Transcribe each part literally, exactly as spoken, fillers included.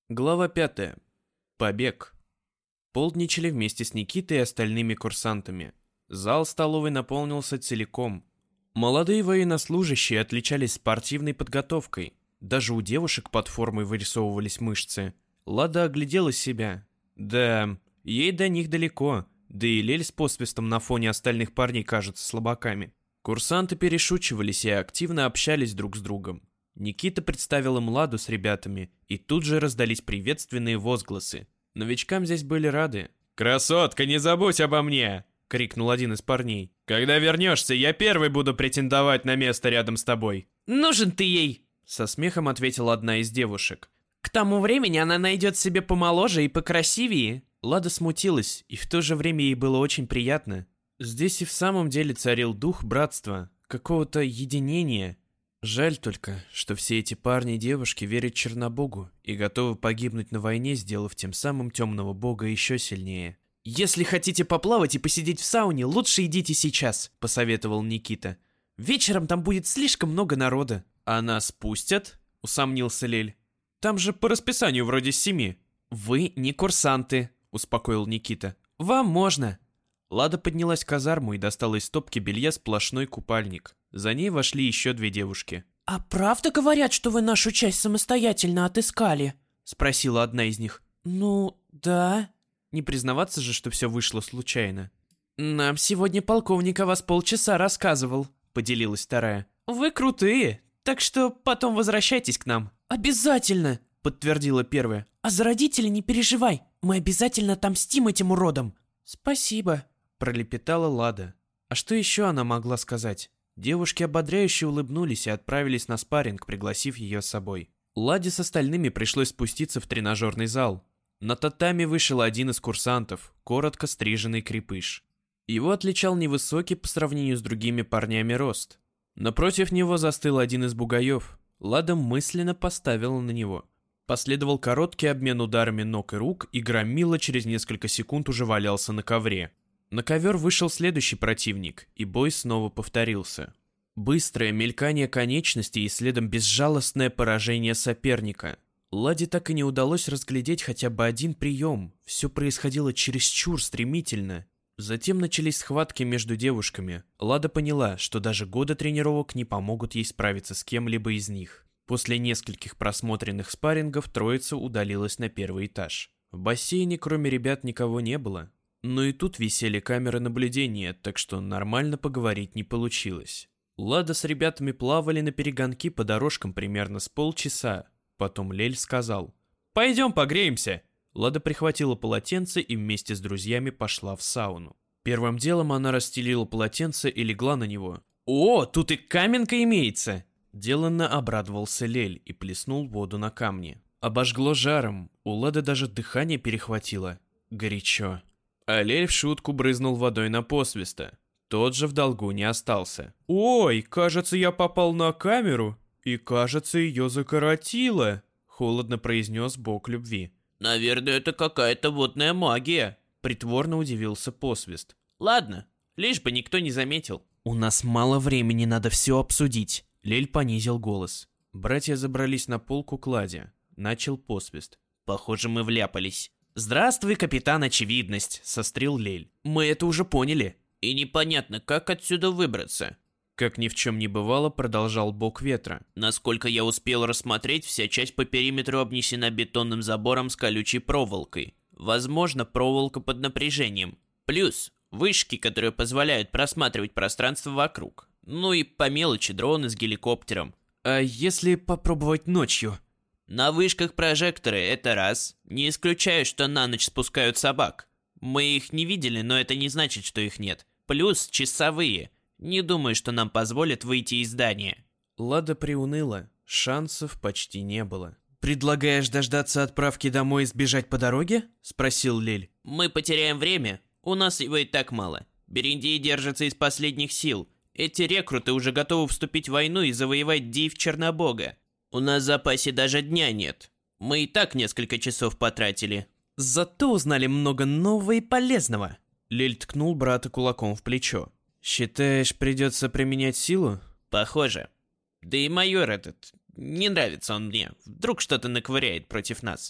Глава пятая. Побег. Полдничали вместе с Никитой и остальными курсантами. Зал столовой наполнился целиком. Молодые военнослужащие отличались спортивной подготовкой. Даже у девушек под формой вырисовывались мышцы. Лада оглядела себя. Да, ей до них далеко. Да и Лель с посвистом на фоне остальных парней кажутся слабаками. Курсанты перешучивались и активно общались друг с другом. Никита представил им Ладу с ребятами, и тут же раздались приветственные возгласы. Новичкам здесь были рады. «Красотка, не забудь обо мне!» — крикнул один из парней. «Когда вернешься, я первый буду претендовать на место рядом с тобой». «Нужен ты ей!» — со смехом ответила одна из девушек. «К тому времени она найдет себе помоложе и покрасивее». Лада смутилась, и в то же время ей было очень приятно. Здесь и в самом деле царил дух братства, какого-то единения. Жаль только, что все эти парни и девушки верят Чернобогу и готовы погибнуть на войне, сделав тем самым темного бога еще сильнее. «Если хотите поплавать и посидеть в сауне, лучше идите сейчас», — посоветовал Никита. «Вечером там будет слишком много народа». «А нас пустят?» — усомнился Лель. «Там же по расписанию вроде с семи». «Вы не курсанты», — успокоил Никита. «Вам можно». Лада поднялась к казарму и достала из стопки белья сплошной купальник. За ней вошли еще две девушки. «А правда говорят, что вы нашу часть самостоятельно отыскали?» — спросила одна из них. «Ну, да». Не признаваться же, что все вышло случайно. «Нам сегодня полковник о вас полчаса рассказывал», — поделилась вторая. «Вы крутые, так что потом возвращайтесь к нам». «Обязательно», — подтвердила первая. «А за родителей не переживай, мы обязательно отомстим этим уродам». «Спасибо», — пролепетала Лада. А что еще она могла сказать? Девушки ободряюще улыбнулись и отправились на спарринг, пригласив ее с собой. Ладе с остальными пришлось спуститься в тренажерный зал. На татами вышел один из курсантов, коротко стриженный крепыш. Его отличал невысокий по сравнению с другими парнями рост. Напротив него застыл один из бугаев. Лада мысленно поставила на него. Последовал короткий обмен ударами ног и рук, и Громила через несколько секунд уже валялся на ковре. На ковер вышел следующий противник, и бой снова повторился. Быстрое мелькание конечностей и следом безжалостное поражение соперника. Ладе так и не удалось разглядеть хотя бы один прием, все происходило чересчур стремительно. Затем начались схватки между девушками. Лада поняла, что даже годы тренировок не помогут ей справиться с кем-либо из них. После нескольких просмотренных спаррингов троица удалилась на первый этаж. В бассейне кроме ребят никого не было. Но и тут висели камеры наблюдения, так что нормально поговорить не получилось. Лада с ребятами плавали на перегонки по дорожкам примерно с полчаса. Потом Лель сказал: «Пойдем погреемся». Лада прихватила полотенце и вместе с друзьями пошла в сауну. Первым делом она расстелила полотенце и легла на него. «О, тут и каменка имеется!» Деланно обрадовался Лель и плеснул воду на камни. Обожгло жаром, у Лады даже дыхание перехватило. Горячо. А Лель в шутку брызнул водой на посвиста. Тот же в долгу не остался. «Ой, кажется, я попал на камеру, и, кажется, ее закоротило», — холодно произнес бог любви. «Наверное, это какая-то водная магия», — притворно удивился посвист. «Ладно, лишь бы никто не заметил». «У нас мало времени, надо все обсудить», — Лель понизил голос. Братья забрались на полку к Ладе. Начал посвист. «Похоже, мы вляпались». «Здравствуй, капитан Очевидность», — сострил Лель. «Мы это уже поняли. И непонятно, как отсюда выбраться». Как ни в чем не бывало, продолжал бог ветра. «Насколько я успел рассмотреть, вся часть по периметру обнесена бетонным забором с колючей проволокой. Возможно, проволока под напряжением. Плюс вышки, которые позволяют просматривать пространство вокруг. Ну и по мелочи дроны с геликоптером». «А если попробовать ночью?» «На вышках прожекторы, это раз. Не исключаю, что на ночь спускают собак. Мы их не видели, но это не значит, что их нет. Плюс часовые. Не думаю, что нам позволят выйти из здания». Лада приуныла. Шансов почти не было. «Предлагаешь дождаться отправки домой и сбежать по дороге?» — спросил Лель. «Мы потеряем время. У нас его и так мало. Бериндей держится из последних сил. Эти рекруты уже готовы вступить в войну и завоевать Див Чернобога. У нас в запасе даже дня нет. Мы и так несколько часов потратили». «Зато узнали много нового и полезного». Лель ткнул брата кулаком в плечо. «Считаешь, придется применять силу?» «Похоже. Да и майор этот... Не нравится он мне. Вдруг что-то наковыряет против нас».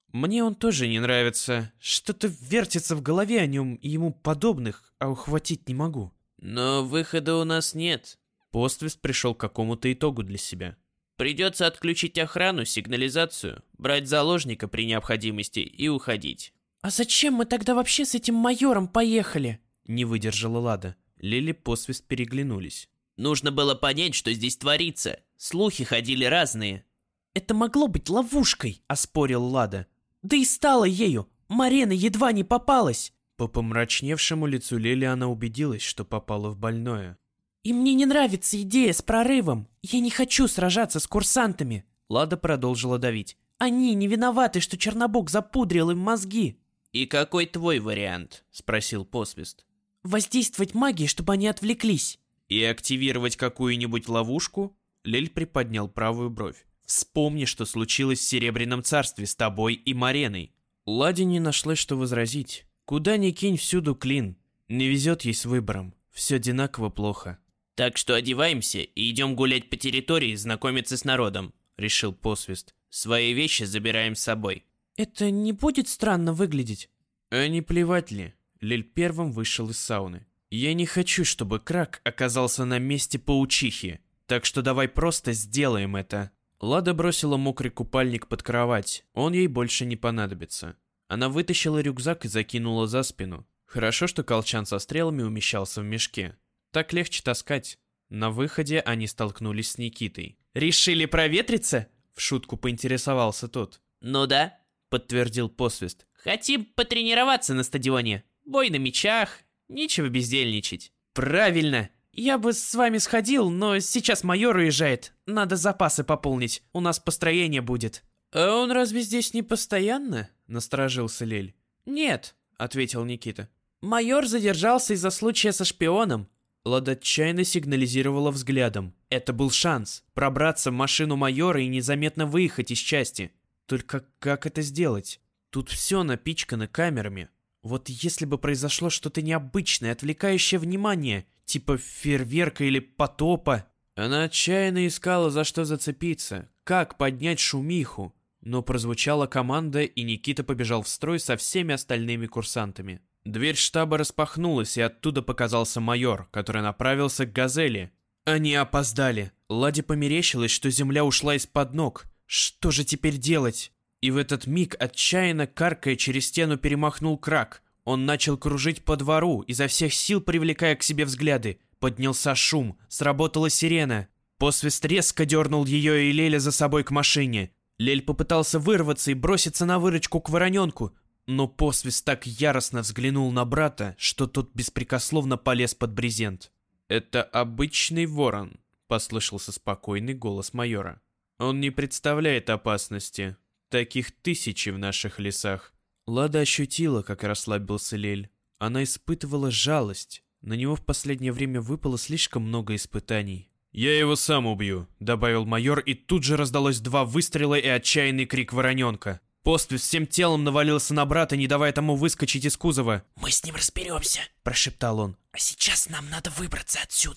Мне он тоже не нравится. Что-то вертится в голове о нем и ему подобных, а ухватить не могу. Но выхода у нас нет. Поствест пришел к какому-то итогу для себя. Придется отключить охрану, сигнализацию, брать заложника при необходимости и уходить. А зачем мы тогда вообще с этим майором поехали? Не выдержала Лада. Лили и Поствест переглянулись. Нужно было понять, что здесь творится. Слухи ходили разные. Это могло быть ловушкой, оспорил Лада. Да и стало ею. Марена едва не попалась. По помрачневшему лицу Лили она убедилась, что попала в больное. И мне не нравится идея с прорывом. Я не хочу сражаться с курсантами. Лада продолжила давить. Они не виноваты, что Чернобог запудрил им мозги. И какой твой вариант? Спросил Посвист. Воздействовать магией, чтобы они отвлеклись. И активировать какую-нибудь ловушку? Лель приподнял правую бровь. Вспомни, что случилось в Серебряном Царстве с тобой и Мареной. Ладе не нашлось, что возразить. Куда ни кинь, всюду клин. Не везет ей с выбором. Все одинаково плохо. Так что одеваемся и идем гулять по территории, знакомиться с народом, решил Посвист. Свои вещи забираем с собой. Это не будет странно выглядеть? А не плевать ли? Лель первым вышел из сауны. Я не хочу, чтобы Крак оказался на месте паучихи. Так что давай просто сделаем это. Лада бросила мокрый купальник под кровать. Он ей больше не понадобится. Она вытащила рюкзак и закинула за спину. Хорошо, что колчан со стрелами умещался в мешке. Так легче таскать. На выходе они столкнулись с Никитой. «Решили проветриться?» В шутку поинтересовался тот. «Ну да», — подтвердил Посвист. «Хотим потренироваться на стадионе. Бой на мячах. Нечего бездельничать». «Правильно. Я бы с вами сходил, но сейчас майор уезжает. Надо запасы пополнить. У нас построение будет». «А он разве здесь не постоянно?» — насторожился Лель. «Нет», — ответил Никита. «Майор задержался из-за случая со шпионом». Лада отчаянно сигнализировала взглядом. Это был шанс пробраться в машину майора и незаметно выехать из части. Только как это сделать? Тут все напичкано камерами. Вот если бы произошло что-то необычное, отвлекающее внимание, типа фейерверка или потопа. Она отчаянно искала, за что зацепиться, как поднять шумиху. Но прозвучала команда, и Никита побежал в строй со всеми остальными курсантами. Дверь штаба распахнулась, и оттуда показался майор, который направился к «Газели». Они опоздали. Ладе померещилось, что земля ушла из-под ног. Что же теперь делать? И в этот миг, отчаянно каркая, через стену перемахнул Крак. Он начал кружить по двору, изо всех сил привлекая к себе взгляды. Поднялся шум, сработала сирена. Посвист резко дернул ее и Леля за собой к машине. Лель попытался вырваться и броситься на выручку к вороненку, но Посвист так яростно взглянул на брата, что тот беспрекословно полез под брезент. «Это обычный ворон», — послышался спокойный голос майора. «Он не представляет опасности. Таких тысячи в наших лесах». Лада ощутила, как расслабился Лель. Она испытывала жалость. На него в последнее время выпало слишком много испытаний. «Я его сам убью», — добавил майор, и тут же раздалось два выстрела и отчаянный крик вороненка. Поствист всем телом навалился на брата, не давая тому выскочить из кузова. «Мы с ним разберемся», — прошептал он. «А сейчас нам надо выбраться отсюда».